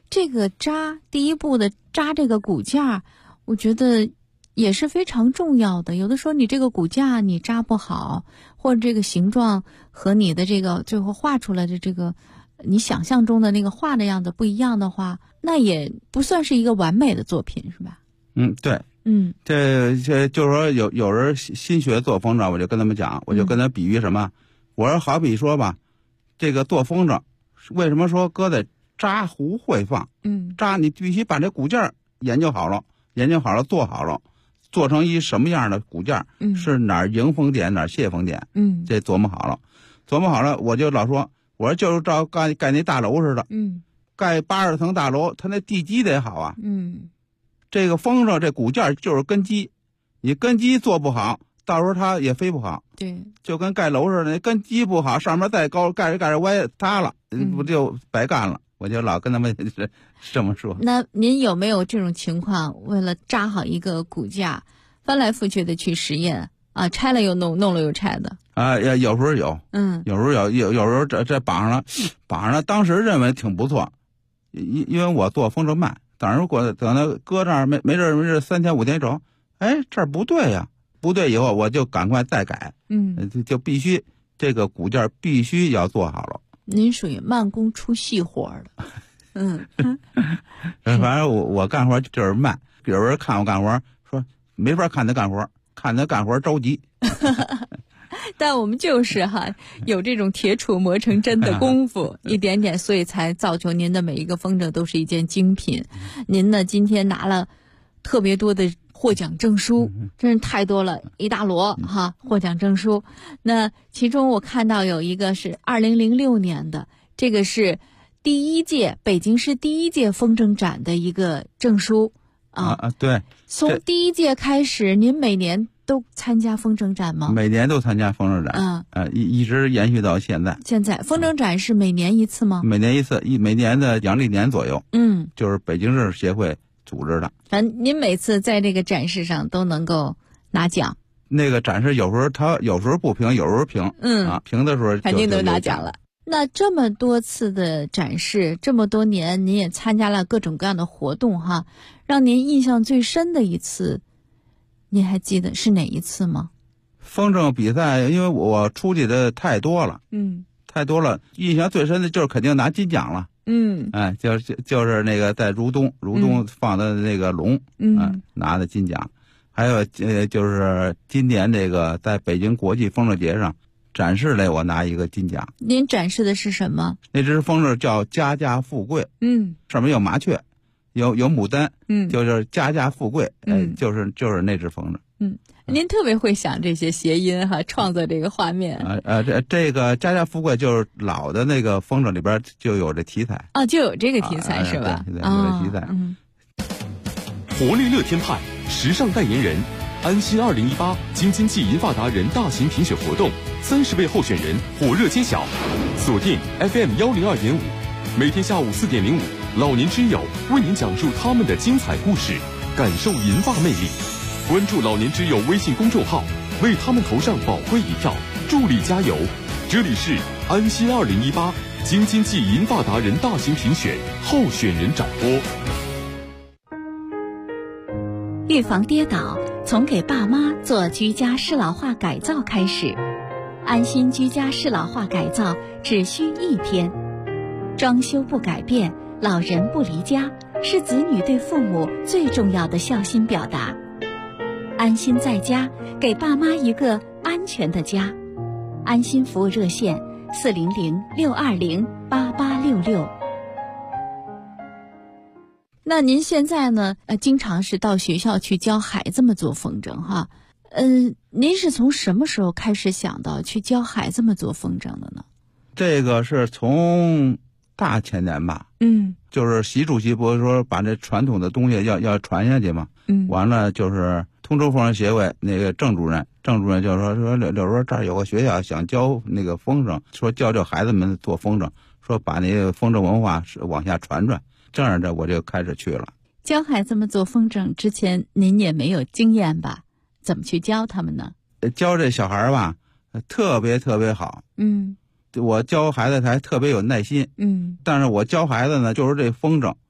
这个扎第一步的扎这个骨架，我觉得也是非常重要的。有的时候你这个骨架你扎不好，或者这个形状和你的这个最后画出来的这个你想象中的那个画的样子不一样的话，那也不算是一个完美的作品，是吧？ 对。这就是说有人新学做风筝，我就跟他们讲，我就跟他比喻什么，我说好比说吧，这个做风筝为什么说搁在扎糊会放？扎你必须把这骨架研究好了，做好了，做成一什么样的骨架，是哪儿迎风点哪儿泄风点，这琢磨好了，我就老说，我说就是照盖那大楼似的，盖80层大楼，它那地基得好啊，这个风筝这骨架就是根基，你根基做不好，到时候它也飞不好。 对， 就跟盖楼似的，根基不好，上面再高，盖着歪塌了，不就白干了？我就老跟他们这么说。 那您有没有这种情况，为了扎好一个骨架，翻来覆去的去实验啊，拆了又弄，弄了又拆的？ 有时候有，有时候有时候这绑上了，当时认为挺不错，因为我做风筝慢。等那搁这儿没事3天5天瞅，这儿不对呀，不对以后我就赶快再改，就必须这个骨架必须要做好了。 您属于慢工出细活的， 反正我干活就是慢，有人看我干活说没法看他干活，看他干活着急。 但我们就是有这种铁杵磨成针的功夫，一点点，所以才造就您的每一个风筝都是一件精品。您呢，今天拿了特别多的获奖证书，真是太多了，一大摞获奖证书。那其中我看到有一个是2006年的，这个是北京市第一届风筝展的一个证书对。 从第一届开始，您每年都参加风筝展吗？ 每年都参加风筝展，一直延续到现在。 现在风筝展是每年一次吗？ 每年一次，每年的阳历年左右。就是北京市协会组织的。 您每次在这个展示上都能够拿奖？ 那个展示有时候不评，有时候评。评的时候肯定都拿奖了。那这么多次的展示，这么多年您也参加了各种各样的活动让您印象最深的一次，您还记得是哪一次吗？ 风筝比赛，因为我出去的太多了，印象最深的就是肯定拿金奖了。就是那个在如东放的那个龙，拿的金奖。还有就是今年这个在北京国际风筝节上展示来，我拿一个金奖。您展示的是什么？ 那只风筝叫家家富贵，上面有麻雀，有牡丹，就是家家富贵，就是那只风筝。 您特别会想这些谐音创作这个画面。 这个家家富贵就是老的那个风筝里边就有这题材就有这个题材是吧？ 对，有这题材。 活力乐天派时尚代言人，安心2018京津冀银发达人大型评选活动，30位候选人火热揭晓。锁定 FM102.5，每天下午4点05，老年之友为您讲述他们的精彩故事，感受银发魅力。关注老年之友微信公众号，为他们投上宝贵一票，助力加油。这里是安心2018京津冀银发达人大型评选候选人展播。 预防跌倒，从给爸妈做居家适老化改造开始。安心居家适老化改造只需1天，装修不改变，老人不离家，是子女对父母最重要的孝心表达。安心在家，给爸妈一个安全的家。安心服务热线400-620-8866。 那您现在呢？经常是到学校去教孩子们做风筝您是从什么时候开始想到去教孩子们做风筝的呢？ 这个是从大前年吧。就是习主席不是说把这传统的东西要传下去嘛。完了就是通州风筝协会那个郑主任就说柳说这儿有个学校想教那个风筝，说教孩子们做风筝，说把那个风筝文化往下传。这样的我就开始去了。 教孩子们做风筝之前，您也没有经验吧？怎么去教他们呢？ 教这小孩吧，特别特别好。我教孩子还特别有耐心。但是我教孩子呢，就是这风筝，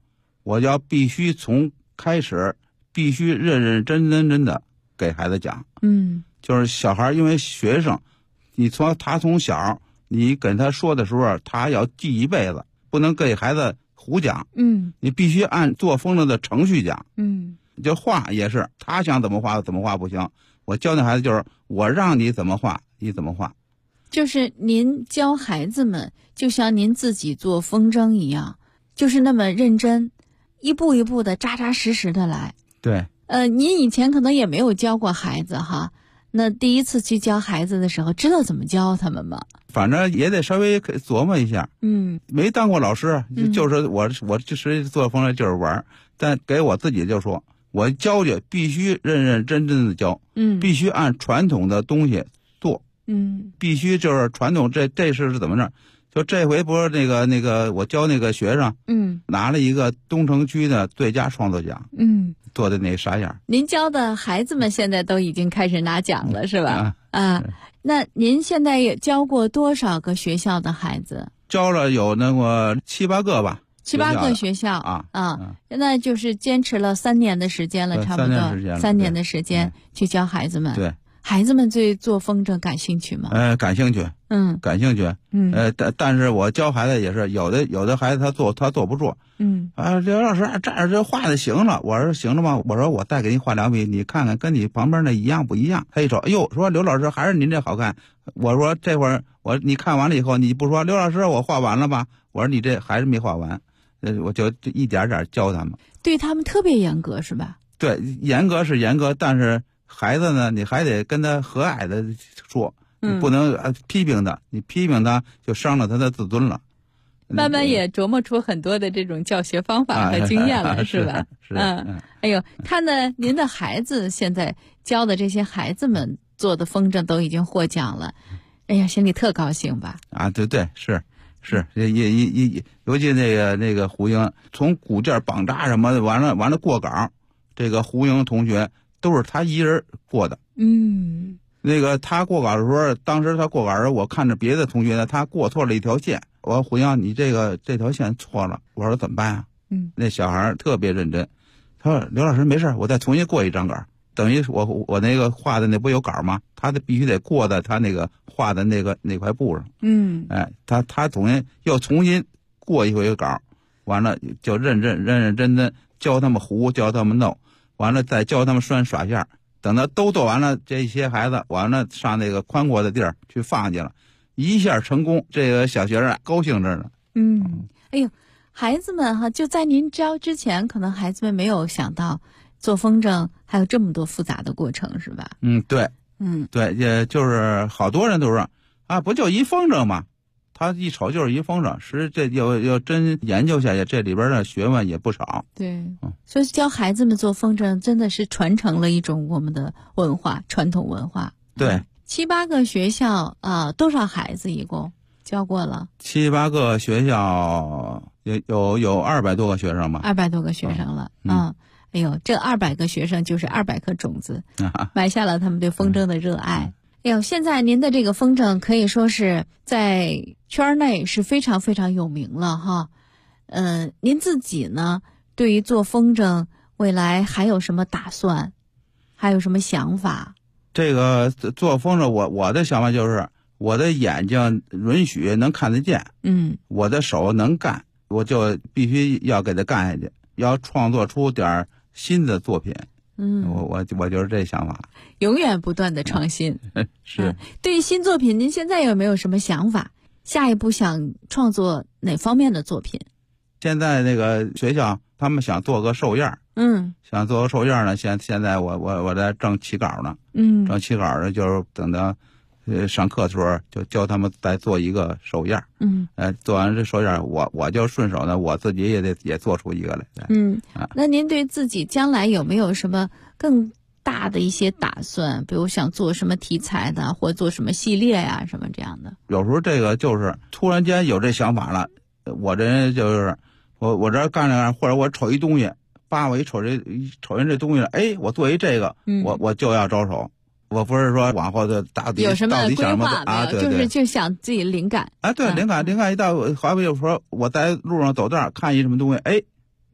我要必须从开始必须认认真真的给孩子讲。就是小孩因为学生，他从小你跟他说的时候，他要记一辈子，不能给孩子胡讲。你必须按做风筝的程序讲。就画也是，他想怎么画怎么画不行，我教那孩子就是我让你怎么画你怎么画。 就是您教孩子们就像您自己做风筝一样，就是那么认真，一步一步的扎扎实实的来。 对。 您以前可能也没有教过孩子哈，那第一次去教孩子的时候，知道怎么教他们吗？ 反正也得稍微琢磨一下。没当过老师，就是我就是做风筝就是玩，但给我自己就说，我教去必须认认真真的教，必须按传统的东西做，必须就是传统，这是怎么着？就这回不是那个我教那个学生，拿了一个东城区的最佳创作奖，做的那啥样？ 您教的孩子们现在都已经开始拿奖了，是吧？那您现在也教过多少个学校的孩子？ 教了有那个7、8个吧。 7、8个学校现在就是坚持了3年的时间了，差不多3年的时间去教孩子们。 对， 孩子们对做风筝感兴趣吗？ 感兴趣，感兴趣。但是我教孩子也是有的孩子他做不住。刘老师这画的行了，我说行了吗？我说我再给你画2笔，你看看跟你旁边那一样不一样？他一瞅，哎呦，说刘老师还是您这好看。我说这会儿你看完了以后，你不说刘老师我画完了吧？我说你这还是没画完。我就一点点教他们， 对他们特别严格是吧？ 对，严格是严格，但是孩子呢，你还得跟他和蔼的说，你不能批评他，你批评他就伤了他的自尊了。 慢慢也琢磨出很多的这种教学方法和经验了，是吧？哎呦，看的您的孩子现在教的这些孩子们做的风筝都已经获奖了，哎呀，心里特高兴吧？ 对，是，尤其那个胡英，从骨件绑扎什么的，完了过稿，这个胡英同学都是他一人过的。那个他过稿的时候，当时他过稿时，我看着别的同学呢，他过错了一条线，我说胡英，你这条线错了，我说怎么办啊？那小孩特别认真，他说刘老师没事，我再重新过一张稿。等于我那个画的那不有稿吗？他必须得过在他那个画的那块布上。他又重新过一回稿，完了就认真真教他们糊，教他们弄，完了再教他们耍线。等他都做完了，这些孩子完了上那个宽阔的地儿去放去了，一下成功，这个小学生高兴着呢。 哎呦，孩子们哈，就在您教之前，可能孩子们没有想到做风筝还有这么多复杂的过程，是吧？ 对，对，也就是好多人都说不就一风筝吗？他一瞅就是一风筝，实这要真研究下去，这里边的学问也不少。 对，所以教孩子们做风筝真的是传承了一种我们的文化，传统文化。 对 ，7、8个学校多少孩子一共教过了 ？7、8个学校有200多个学生吧 ？200多个学生了，哎呦，这200个学生就是200颗种子，埋下了他们对风筝的热爱。哎呦，现在您的这个风筝可以说是在圈内是非常非常有名了哈。您自己呢，对于做风筝未来还有什么打算，还有什么想法？ 这个做风筝，我的想法就是我的眼睛允许能看得见，我的手能干，我就必须要给它干下去，要创作出点新的作品。我就是这想法， 永远不断的创新。 是。 对于新作品，您现在有没有什么想法？下一步想创作哪方面的作品？ 现在那个学校他们想做个寿宴，想做个寿宴呢。现在我在正起稿呢，正起稿呢，就是等到上课的时候就教他们再做一个寿宴。做完这寿宴，我就顺手呢，我自己也做出一个来。 那您对自己将来有没有什么更大的一些打算？比如想做什么题材的，或做什么系列呀，什么这样的？ 有时候这个就是突然间有这想法了，我这人就是我这干着，或者我瞅一东西，我一瞅人这东西了，我做一这个，我就要着手。我不是说往后的到底有什么规划没有， 对， 就想自己灵感。 对，灵感一到，好比说我在路上走道看一什么东西，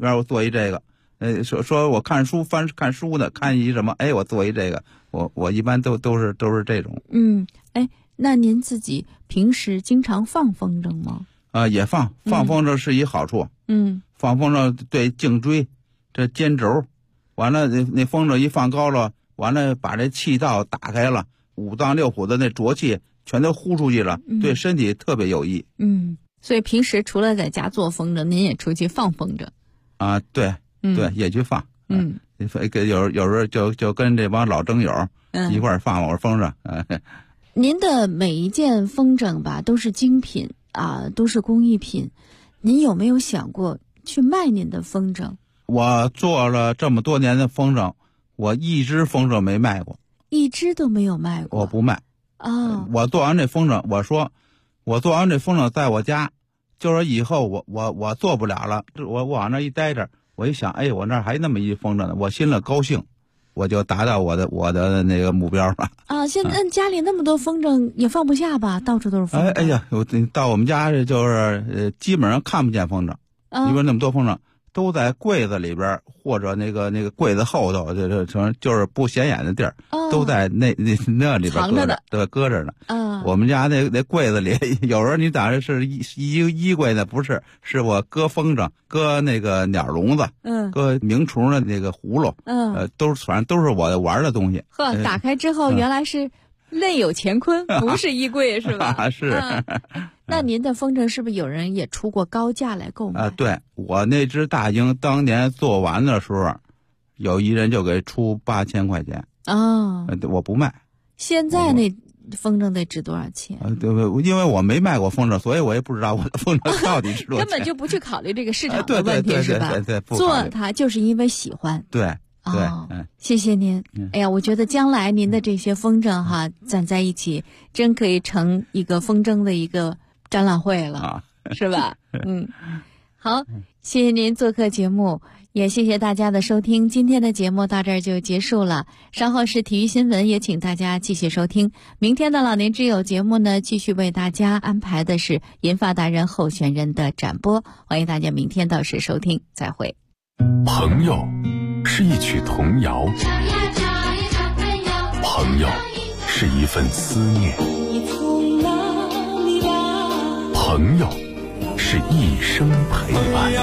我做一这个。说我看书看书呢，看一什么，我做一这个，我一般都是这种。 那您自己平时经常放风筝吗？ 也放风筝是一好处。放风筝对颈椎这肩轴，完了那风筝一放高了，完了把这气道打开了，5脏6腑的那浊气全都呼出去了，对身体特别有益。 所以平时除了在家做风筝，您也出去放风筝啊？对，也去放。有时候就跟这帮老筝友一块儿放会儿风筝。 您的每一件风筝吧都是精品啊，都是工艺品。您有没有想过去卖您的风筝？ 我做了这么多年的风筝，我一只风筝没卖过， 一只都没有卖过。 我不卖。我做完这风筝，我说我做完这风筝在我家，就说以后我做不了了，我往那一待着，我一想，我那还那么一风筝呢，我心里高兴，我就达到我的那个目标了。 现在家里那么多风筝也放不下吧？到处都是风筝。 我到我们家就是基本上看不见风筝，因为那么多风筝都在柜子里边或者那个柜子后头，就是不显眼的地儿，都在那里边藏着的， 对，搁着呢。我们家那柜子里，有时候你打的是衣柜呢，不是，是我搁风筝，搁那个鸟笼子，搁鸣虫的那个葫芦，反正都是我玩的东西。 打开之后原来是内有乾坤，不是衣柜是吧？ 是。 那您的风筝是不是有人也出过高价来购买？ 对，我那只大鹰当年做完的时候，有一人就给出8000块钱。我不卖。 现在那风筝得值多少钱？ 对，因为我没卖过风筝，所以我也不知道我的风筝到底值多少钱。 根本就不去考虑这个市场的问题，是吧？ 对， 做它就是因为喜欢。 对。 谢谢您。我觉得将来您的这些风筝哈，攒在一起，真可以成一个风筝的一个展览会了，是吧？好，谢谢您做客节目，也谢谢大家的收听。今天的节目到这儿就结束了，稍后是体育新闻，也请大家继续收听。明天的老年之友节目呢，继续为大家安排的是银发达人候选人的展播，欢迎大家明天到时收听，再会。 朋友是一曲童谣，朋友是一份思念，朋友是一生陪伴。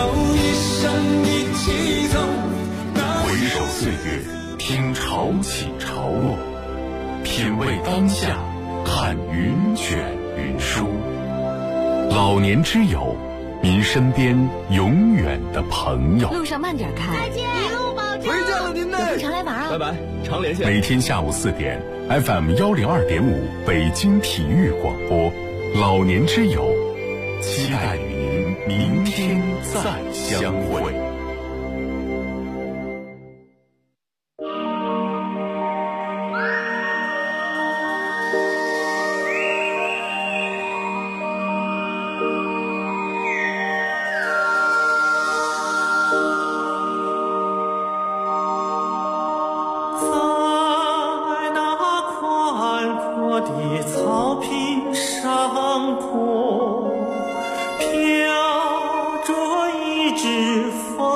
回首岁月，听潮起潮落，品味当下，看云卷云舒。老年之友，您身边永远的朋友。 路上慢点开， 再见，一路保重。 回见了您呢， 有空常来玩啊！ 拜拜，常连线。 每天下午4点 ，FM 102.5北京体育广播，老年之友，期待与您明天再相会。 飘着一只风。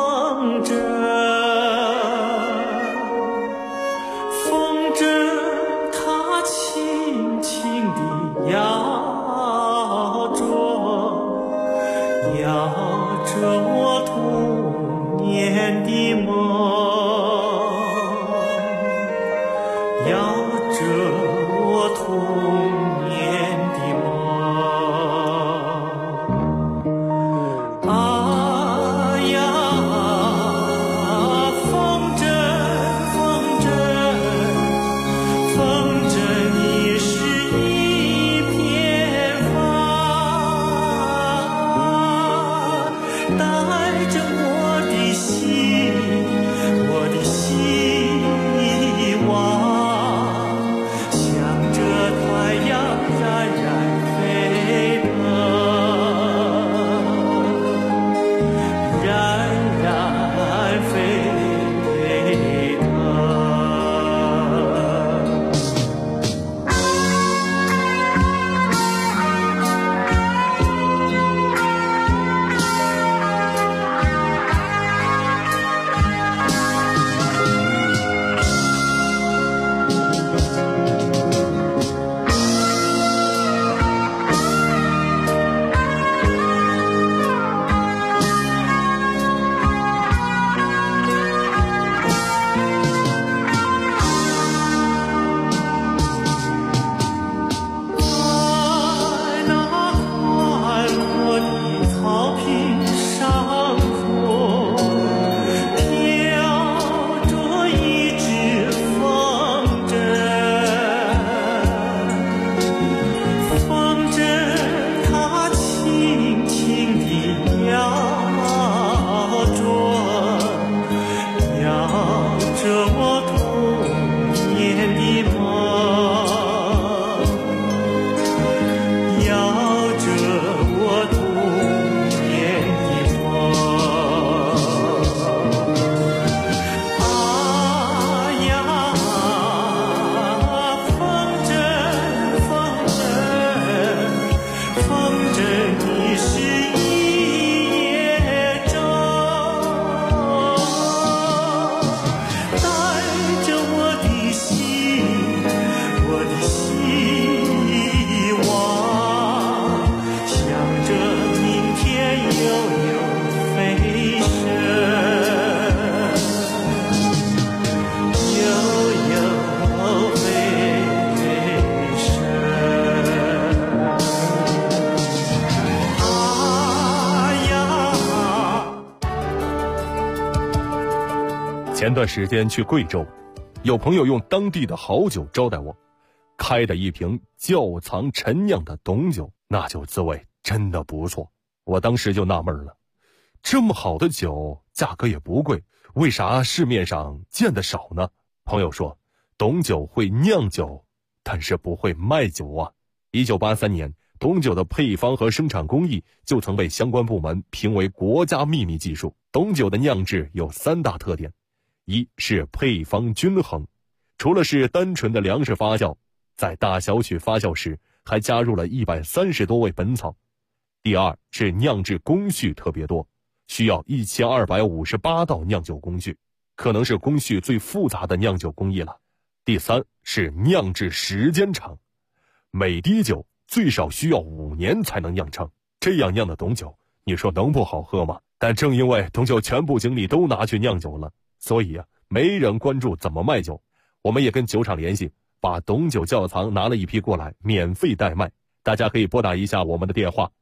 前段时间去贵州，有朋友用当地的好酒招待我，开的一瓶窖藏陈酿的董酒，那酒滋味真的不错。我当时就纳闷了，这么好的酒价格也不贵，为啥市面上见得少呢？朋友说，董酒会酿酒，但是不会卖酒啊。1983年，董酒的配方和生产工艺就曾被相关部门评为国家秘密技术。董酒的酿制有3大特点，一是配方均衡，除了是单纯的粮食发酵，在大小曲发酵时还加入了130多味本草。第二是酿制工序特别多，需要1258道酿酒工序，可能是工序最复杂的酿酒工艺了。第三是酿制时间长，每滴酒最少需要5年才能酿成，这样酿的董酒，你说能不好喝吗？但正因为董酒全部精力都拿去酿酒了，所以没人关注怎么卖酒。我们也跟酒厂联系，把董酒窖藏拿了一批过来，免费代卖。大家可以拨打一下我们的电话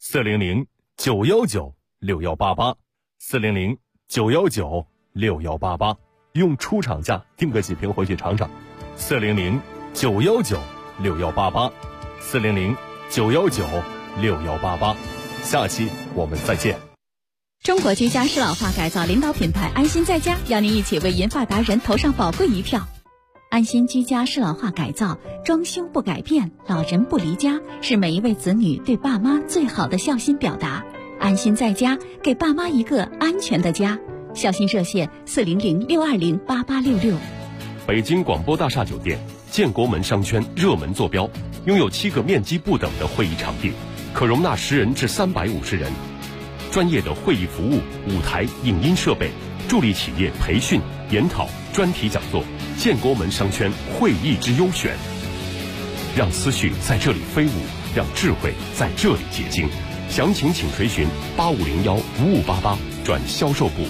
400-919-6188，400-919-6188，用出厂价订个几瓶回去尝尝。400-919-6188，400-919-6188。下期我们再见。 中国居家适老化改造领导品牌安心在家，邀您一起为银发达人投上宝贵一票。安心居家适老化改造，装修不改变，老人不离家，是每一位子女对爸妈最好的孝心表达。安心在家，给爸妈一个安全的家。孝心热线400-620-8866。 北京广播大厦酒店建国门商圈热门坐标，拥有7个面积不等的会议场地，可容纳10人至350人。专业的会议服务、舞台、影音设备，助力企业培训、研讨、专题讲座。建国门商圈会议之优选，让思绪在这里飞舞，让智慧在这里结晶。详情请垂询8501-5588转销售部。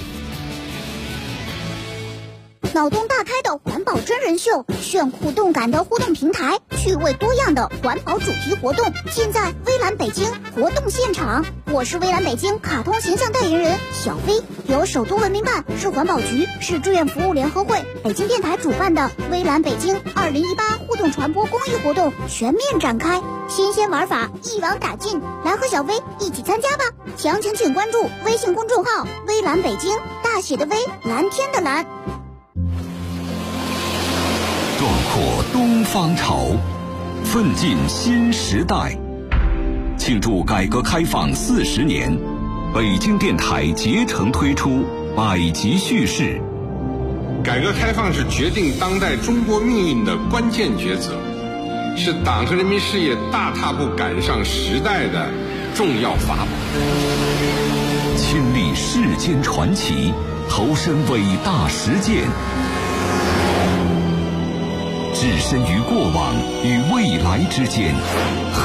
脑洞大开的环保真人秀，炫酷动感的互动平台，趣味多样的环保主题活动，尽在微蓝北京活动现场。我是微蓝北京卡通形象代言人小飞，由首都文明办、市环保局、市志愿服务联合会、北京电台主办的微蓝北京2018互动传播公益活动全面展开，新鲜玩法一网打尽，来和小飞一起参加吧！详情请关注微信公众号微蓝北京，大写的微，蓝天的蓝。 壮阔东方潮，奋进新时代。庆祝改革开放40年，北京电台竭诚推出百集叙事。 改革开放是决定当代中国命运的关键抉择，是党和人民事业大踏步赶上时代的重要法宝。 亲历世间传奇，投身伟大实践，置身于过往与未来之间。